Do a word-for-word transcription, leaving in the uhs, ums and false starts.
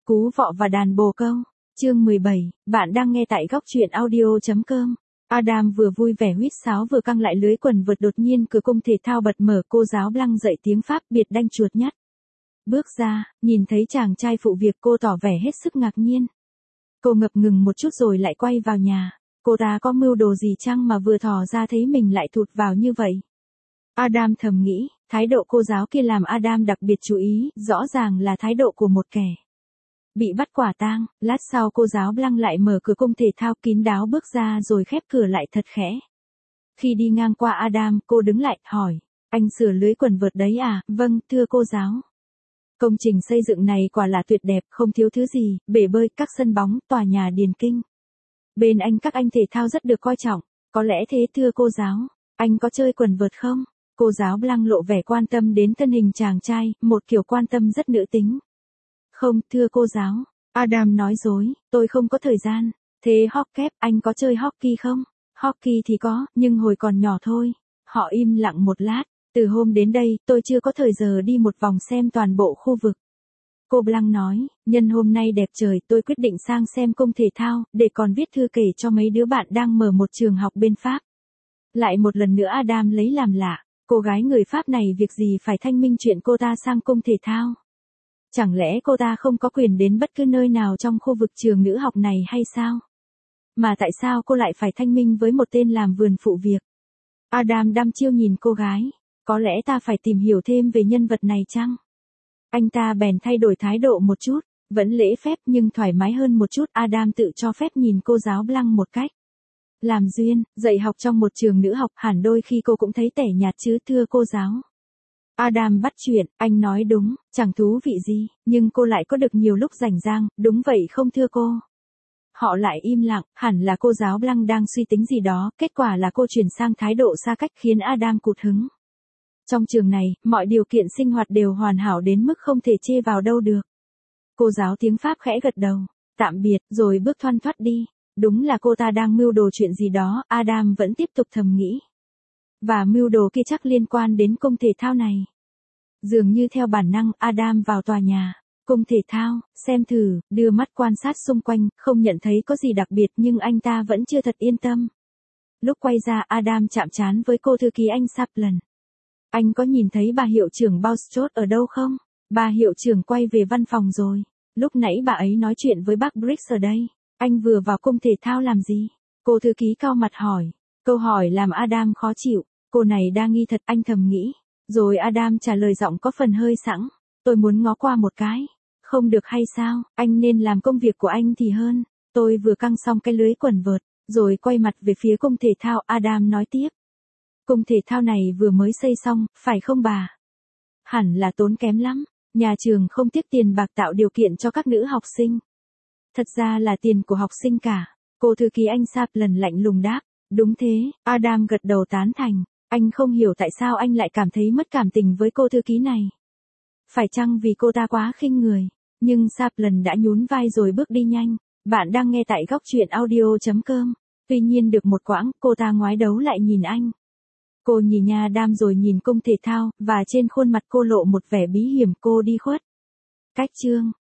Cú vọ và đàn bồ câu. Chương mười bảy, bạn đang nghe tại góc truyện audio chấm com. Adam vừa vui vẻ huýt sáo vừa căng lại lưới quần vợt, đột nhiên cửa cung thể thao bật mở, cô giáo Blanc dạy tiếng Pháp biệt đanh chuột nhắt. Bước ra, nhìn thấy chàng trai phụ việc, cô tỏ vẻ hết sức ngạc nhiên. Cô ngập ngừng một chút rồi lại quay vào nhà. Cô ta có mưu đồ gì chăng mà vừa thò ra thấy mình lại thụt vào như vậy? Adam thầm nghĩ, thái độ cô giáo kia làm Adam đặc biệt chú ý, rõ ràng là thái độ của một kẻ bị bắt quả tang. Lát sau cô giáo Blanc lại mở cửa cung thể thao, kín đáo bước ra rồi khép cửa lại thật khẽ. Khi đi ngang qua Adam, cô đứng lại, hỏi, anh sửa lưới quần vợt đấy à? Vâng, thưa cô giáo. Công trình xây dựng này quả là tuyệt đẹp, không thiếu thứ gì, bể bơi, các sân bóng, tòa nhà điền kinh. Bên anh các anh thể thao rất được coi trọng. Có lẽ thế thưa cô giáo. Anh có chơi quần vợt không? Cô giáo Blanc lộ vẻ quan tâm đến thân hình chàng trai, một kiểu quan tâm rất nữ tính. Không, thưa cô giáo. Adam nói dối, tôi không có thời gian. Thế hockey, anh có chơi hockey không? Hockey thì có, nhưng hồi còn nhỏ thôi. Họ im lặng một lát. Từ hôm đến đây, tôi chưa có thời giờ đi một vòng xem toàn bộ khu vực. Cô Blanc nói, nhân hôm nay đẹp trời, tôi quyết định sang xem cung thể thao, để còn viết thư kể cho mấy đứa bạn đang mở một trường học bên Pháp. Lại một lần nữa Adam lấy làm lạ, cô gái người Pháp này việc gì phải thanh minh chuyện cô ta sang cung thể thao? Chẳng lẽ cô ta không có quyền đến bất cứ nơi nào trong khu vực trường nữ học này hay sao? Mà tại sao cô lại phải thanh minh với một tên làm vườn phụ việc? Adam đăm chiêu nhìn cô gái, có lẽ ta phải tìm hiểu thêm về nhân vật này chăng? Anh ta bèn thay đổi thái độ một chút, vẫn lễ phép nhưng thoải mái hơn một chút. Adam tự cho phép nhìn cô giáo Blanc một cách làm duyên. Dạy học trong một trường nữ học hẳn đôi khi cô cũng thấy tẻ nhạt chứ thưa cô giáo. Adam bắt chuyện, anh nói đúng, chẳng thú vị gì, nhưng cô lại có được nhiều lúc rảnh rang, đúng vậy không thưa cô? Họ lại im lặng, hẳn là cô giáo Blanc đang suy tính gì đó, kết quả là cô chuyển sang thái độ xa cách khiến Adam cụt hứng. Trong trường này, mọi điều kiện sinh hoạt đều hoàn hảo đến mức không thể chê vào đâu được. Cô giáo tiếng Pháp khẽ gật đầu, tạm biệt, rồi bước thoăn thoắt đi. Đúng là cô ta đang mưu đồ chuyện gì đó, Adam vẫn tiếp tục thầm nghĩ. Và mưu đồ kia chắc liên quan đến cung thể thao này. Dường như theo bản năng, Adam vào tòa nhà, cung thể thao, xem thử, đưa mắt quan sát xung quanh, không nhận thấy có gì đặc biệt nhưng anh ta vẫn chưa thật yên tâm. Lúc quay ra Adam chạm trán với cô thư ký anh Saplan. Anh có nhìn thấy bà hiệu trưởng Bouchot ở đâu không? Bà hiệu trưởng quay về văn phòng rồi. Lúc nãy bà ấy nói chuyện với bác Briggs ở đây. Anh vừa vào cung thể thao làm gì? Cô thư ký cau mặt hỏi. Câu hỏi làm Adam khó chịu. Cô này đa nghi thật, anh thầm nghĩ. Rồi Adam trả lời giọng có phần hơi sẵn. Tôi muốn ngó qua một cái. Không được hay sao? Anh nên làm công việc của anh thì hơn. Tôi vừa căng xong cái lưới quần vợt. Rồi quay mặt về phía cung thể thao. Adam nói tiếp. Cung thể thao này vừa mới xây xong, phải không bà? Hẳn là tốn kém lắm. Nhà trường không tiếc tiền bạc tạo điều kiện cho các nữ học sinh. Thật ra là tiền của học sinh cả. Cô thư ký anh Saplan lạnh lùng đáp. Đúng thế, Adam gật đầu tán thành. Anh không hiểu tại sao anh lại cảm thấy mất cảm tình với cô thư ký này. Phải chăng vì cô ta quá khinh người? Nhưng Saplan đã nhún vai rồi bước đi nhanh. Bạn đang nghe tại góc truyện audio chấm com. Tuy nhiên được một quãng, cô ta ngoái đấu lại nhìn anh. Cô nhìn nhà Adam rồi nhìn cung thể thao, và trên khuôn mặt cô lộ một vẻ bí hiểm. Cô đi khuất. Cách chương.